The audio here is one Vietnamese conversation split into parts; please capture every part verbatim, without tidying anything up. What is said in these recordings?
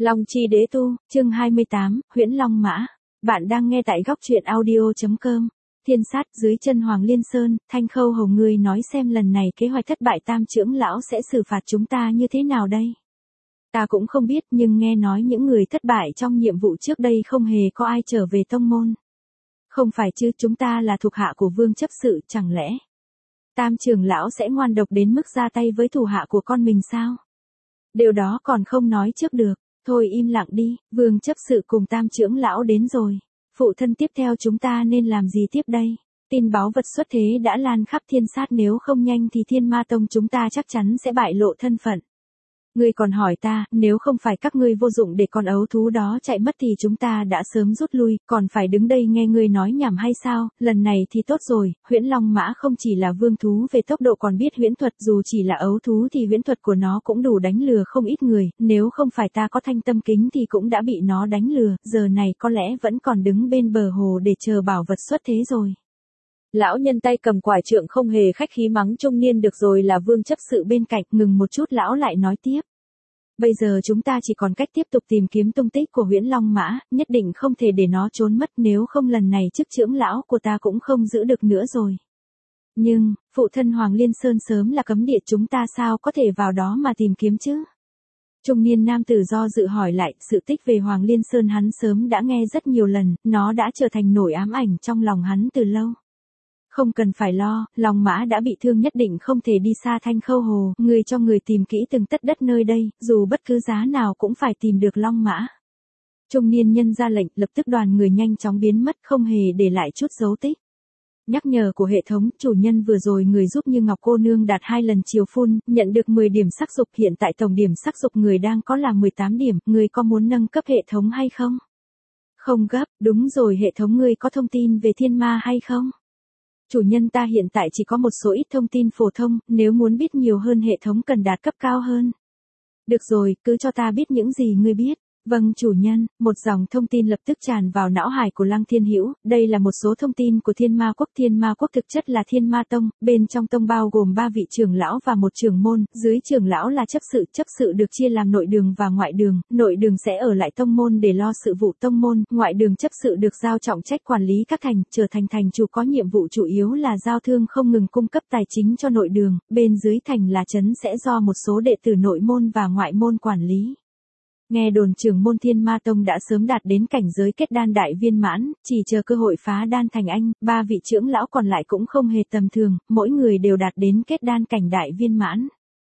Long chi đế tu, chương hai mươi tám, Huyễn Long Mã. Bạn đang nghe tại góc truyện audio.com. Thiên sát dưới chân Hoàng Liên Sơn, Thanh Khâu Hầu ngươi nói xem lần này kế hoạch thất bại Tam trưởng lão sẽ xử phạt chúng ta như thế nào đây? Ta cũng không biết nhưng nghe nói những người thất bại trong nhiệm vụ trước đây không hề có ai trở về tông môn. Không phải chứ, chúng ta là thuộc hạ của vương chấp sự, chẳng lẽ Tam trưởng lão sẽ ngoan độc đến mức ra tay với thủ hạ của con mình sao? Điều đó còn không nói trước được. Thôi im lặng đi, vương chấp sự cùng Tam trưởng lão đến rồi. Phụ thân tiếp theo chúng ta nên làm gì tiếp đây? Tin báo vật xuất thế đã lan khắp thiên sát, nếu không nhanh thì Thiên Ma Tông chúng ta chắc chắn sẽ bại lộ thân phận. Ngươi còn hỏi ta, nếu không phải các ngươi vô dụng để con ấu thú đó chạy mất thì chúng ta đã sớm rút lui, còn phải đứng đây nghe ngươi nói nhảm hay sao? Lần này thì tốt rồi, Huyễn Long Mã không chỉ là vương thú về tốc độ còn biết huyễn thuật, dù chỉ là ấu thú thì huyễn thuật của nó cũng đủ đánh lừa không ít người, nếu không phải ta có thanh tâm kính thì cũng đã bị nó đánh lừa, giờ này có lẽ vẫn còn đứng bên bờ hồ để chờ bảo vật xuất thế rồi. Lão nhân tay cầm quải trượng không hề khách khí mắng trung niên. Được rồi, là vương chấp sự bên cạnh, ngừng một chút lão lại nói tiếp. Bây giờ chúng ta chỉ còn cách tiếp tục tìm kiếm tung tích của Huyễn Long Mã, nhất định không thể để nó trốn mất, nếu không lần này chức trưởng lão của ta cũng không giữ được nữa rồi. Nhưng, phụ thân Hoàng Liên Sơn sớm là cấm địa, chúng ta sao có thể vào đó mà tìm kiếm chứ? Trung niên nam tử do dự hỏi lại, sự tích về Hoàng Liên Sơn hắn sớm đã nghe rất nhiều lần, nó đã trở thành nỗi ám ảnh trong lòng hắn từ lâu. Không cần phải lo, Long Mã đã bị thương, nhất định không thể đi xa Thanh Khâu Hồ, người cho người tìm kỹ từng tấc đất nơi đây, dù bất cứ giá nào cũng phải tìm được Long Mã. Trung niên nhân ra lệnh, lập tức đoàn người nhanh chóng biến mất, không hề để lại chút dấu tích. Nhắc nhở của hệ thống, chủ nhân vừa rồi người giúp Như Ngọc cô nương đạt hai lần chiều phun, nhận được mười điểm sắc dục, hiện tại tổng điểm sắc dục người đang có là mười tám điểm, người có muốn nâng cấp hệ thống hay không? Không gấp, đúng rồi, hệ thống ngươi có thông tin về thiên ma hay không? Chủ nhân ta hiện tại chỉ có một số ít thông tin phổ thông, nếu muốn biết nhiều hơn hệ thống cần đạt cấp cao hơn. Được rồi, cứ cho ta biết những gì ngươi biết. Vâng chủ nhân, một dòng thông tin lập tức tràn vào não hải của Lăng Thiên Hữu, đây là một số thông tin của Thiên Ma Quốc. Thiên Ma Quốc thực chất là Thiên Ma Tông, bên trong tông bao gồm ba vị trưởng lão và một trưởng môn, dưới trưởng lão là chấp sự, chấp sự được chia làm nội đường và ngoại đường, nội đường sẽ ở lại tông môn để lo sự vụ tông môn, ngoại đường chấp sự được giao trọng trách quản lý các thành, trở thành thành chủ có nhiệm vụ chủ yếu là giao thương không ngừng cung cấp tài chính cho nội đường, bên dưới thành là trấn sẽ do một số đệ tử nội môn và ngoại môn quản lý. Nghe đồn trưởng môn Thiên Ma Tông đã sớm đạt đến cảnh giới kết đan đại viên mãn, chỉ chờ cơ hội phá đan thành anh, ba vị trưởng lão còn lại cũng không hề tầm thường, mỗi người đều đạt đến kết đan cảnh đại viên mãn.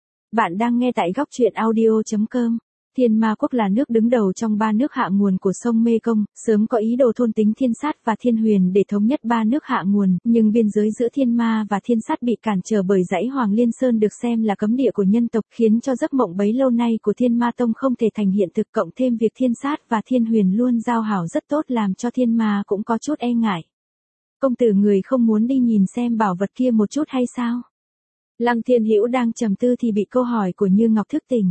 Bạn đang nghe tại góc truyện audio.com. Thiên Ma Quốc là nước đứng đầu trong ba nước hạ nguồn của sông Mê Công, sớm có ý đồ thôn tính Thiên Sát và Thiên Huyền để thống nhất ba nước hạ nguồn, nhưng biên giới giữa Thiên Ma và Thiên Sát bị cản trở bởi dãy Hoàng Liên Sơn được xem là cấm địa của nhân tộc, khiến cho giấc mộng bấy lâu nay của Thiên Ma Tông không thể thành hiện thực, cộng thêm việc Thiên Sát và Thiên Huyền luôn giao hảo rất tốt làm cho Thiên Ma cũng có chút e ngại. Công tử người không muốn đi nhìn xem bảo vật kia một chút hay sao? Lăng Thiên Hữu đang trầm tư thì bị câu hỏi của Như Ngọc thức tỉnh.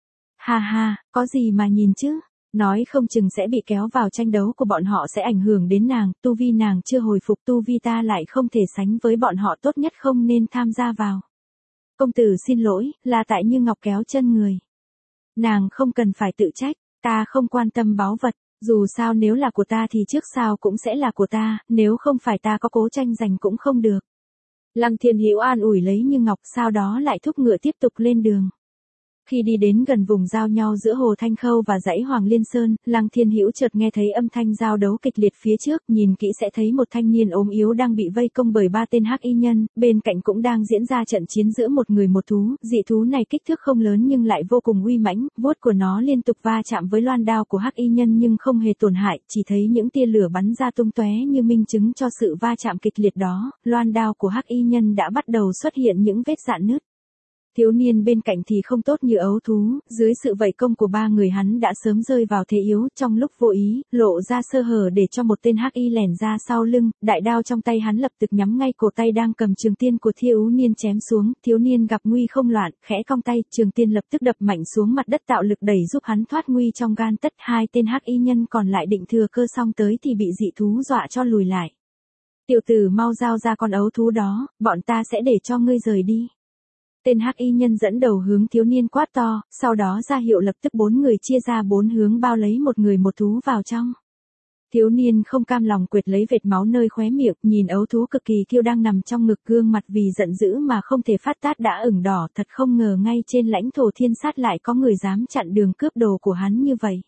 Ha ha, có gì mà nhìn chứ, nói không chừng sẽ bị kéo vào tranh đấu của bọn họ sẽ ảnh hưởng đến nàng, tu vi nàng chưa hồi phục, tu vi ta lại không thể sánh với bọn họ, tốt nhất không nên tham gia vào. Công tử xin lỗi, là tại Như Ngọc kéo chân người. Nàng không cần phải tự trách, ta không quan tâm báu vật, dù sao nếu là của ta thì trước sau cũng sẽ là của ta, nếu không phải ta có cố tranh giành cũng không được. Lăng Thiên Hữu an ủi lấy Như Ngọc, sau đó lại thúc ngựa tiếp tục lên đường. Khi đi đến gần vùng giao nhau giữa hồ Thanh Khâu và dãy Hoàng Liên Sơn, Lăng Thiên Hữu chợt nghe thấy âm thanh giao đấu kịch liệt phía trước, nhìn kỹ sẽ thấy một thanh niên ốm yếu đang bị vây công bởi ba tên hắc y nhân, bên cạnh cũng đang diễn ra trận chiến giữa một người một thú, dị thú này kích thước không lớn nhưng lại vô cùng uy mãnh, vuốt của nó liên tục va chạm với loan đao của hắc y nhân nhưng không hề tổn hại, chỉ thấy những tia lửa bắn ra tung tóe như minh chứng cho sự va chạm kịch liệt đó, loan đao của hắc y nhân đã bắt đầu xuất hiện những vết rạn nứt. Thiếu niên bên cạnh thì không tốt như ấu thú, dưới sự vây công của ba người hắn đã sớm rơi vào thế yếu, trong lúc vô ý, lộ ra sơ hở để cho một tên hắc y lẻn ra sau lưng, đại đao trong tay hắn lập tức nhắm ngay cổ tay đang cầm trường tiên của thiếu niên chém xuống, thiếu niên gặp nguy không loạn, khẽ cong tay, trường tiên lập tức đập mạnh xuống mặt đất tạo lực đẩy giúp hắn thoát nguy trong gan tất, hai tên hắc y nhân còn lại định thừa cơ xong tới thì bị dị thú dọa cho lùi lại. Tiểu tử mau giao ra con ấu thú đó, bọn ta sẽ để cho ngươi rời đi. Tên hắc y nhân dẫn đầu hướng thiếu niên quát to, sau đó ra hiệu lập tức bốn người chia ra bốn hướng bao lấy một người một thú vào trong. Thiếu niên không cam lòng quệt lấy vệt máu nơi khóe miệng, nhìn ấu thú cực kỳ kiêu đang nằm trong ngực, gương mặt vì giận dữ mà không thể phát tát đã ửng đỏ, thật không ngờ ngay trên lãnh thổ thiên sát lại có người dám chặn đường cướp đồ của hắn như vậy.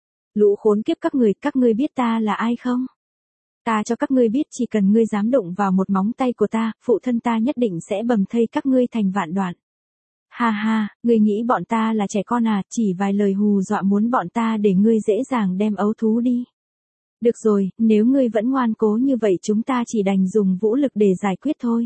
Lũ khốn kiếp các người, các ngươi biết ta là ai không? Ta cho các ngươi biết, chỉ cần ngươi dám đụng vào một móng tay của ta, phụ thân ta nhất định sẽ bầm thây các ngươi thành vạn đoạn. Ha ha, ngươi nghĩ bọn ta là trẻ con à, chỉ vài lời hù dọa muốn bọn ta để ngươi dễ dàng đem ấu thú đi. Được rồi, nếu ngươi vẫn ngoan cố như vậy chúng ta chỉ đành dùng vũ lực để giải quyết thôi.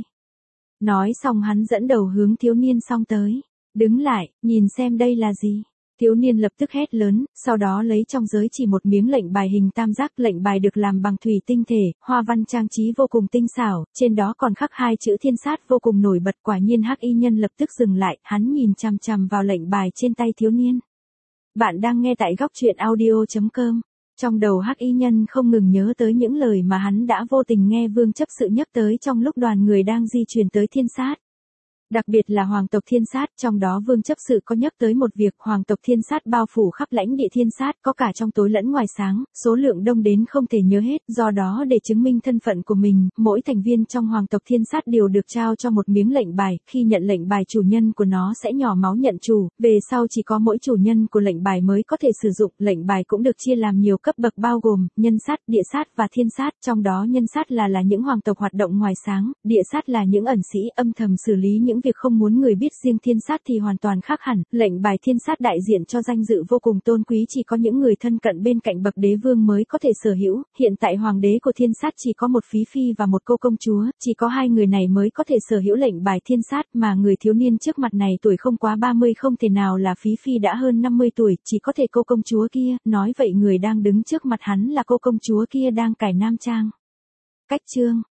Nói xong hắn dẫn đầu hướng thiếu niên xông tới. Đứng lại, nhìn xem đây là gì. Thiếu niên lập tức hét lớn, sau đó lấy trong giới chỉ một miếng lệnh bài hình tam giác. Lệnh bài được làm bằng thủy tinh thể, hoa văn trang trí vô cùng tinh xảo, trên đó còn khắc hai chữ thiên sát vô cùng nổi bật. Quả nhiên hắc y nhân lập tức dừng lại, hắn nhìn chằm chằm vào lệnh bài trên tay thiếu niên. Bạn đang nghe tại góc truyện audio chấm com. Trong đầu hắc y nhân không ngừng nhớ tới những lời mà hắn đã vô tình nghe Vương chấp sự nhắc tới trong lúc đoàn người đang di chuyển tới thiên sát. Đặc biệt là hoàng tộc thiên sát, trong đó Vương chấp sự có nhắc tới một việc, hoàng tộc thiên sát bao phủ khắp lãnh địa thiên sát, có cả trong tối lẫn ngoài sáng, số lượng đông đến không thể nhớ hết, do đó để chứng minh thân phận của mình, mỗi thành viên trong hoàng tộc thiên sát đều được trao cho một miếng lệnh bài, khi nhận lệnh bài chủ nhân của nó sẽ nhỏ máu nhận chủ, về sau chỉ có mỗi chủ nhân của lệnh bài mới có thể sử dụng. Lệnh bài cũng được chia làm nhiều cấp bậc bao gồm nhân sát, địa sát và thiên sát, trong đó nhân sát là là những hoàng tộc hoạt động ngoài sáng, địa sát là những ẩn sĩ âm thầm xử lý những việc không muốn người biết, riêng thiên sát thì hoàn toàn khác hẳn. Lệnh bài thiên sát đại diện cho danh dự vô cùng tôn quý, chỉ có những người thân cận bên cạnh bậc đế vương mới có thể sở hữu. Hiện tại hoàng đế của thiên sát chỉ có một phí phi và một cô công chúa, chỉ có hai người này mới có thể sở hữu lệnh bài thiên sát, mà người thiếu niên trước mặt này tuổi không quá ba mươi, không thể nào là phí phi đã hơn năm mươi tuổi, chỉ có thể cô công chúa kia. Nói vậy người đang đứng trước mặt hắn là cô công chúa kia đang cải nam trang. Cách chương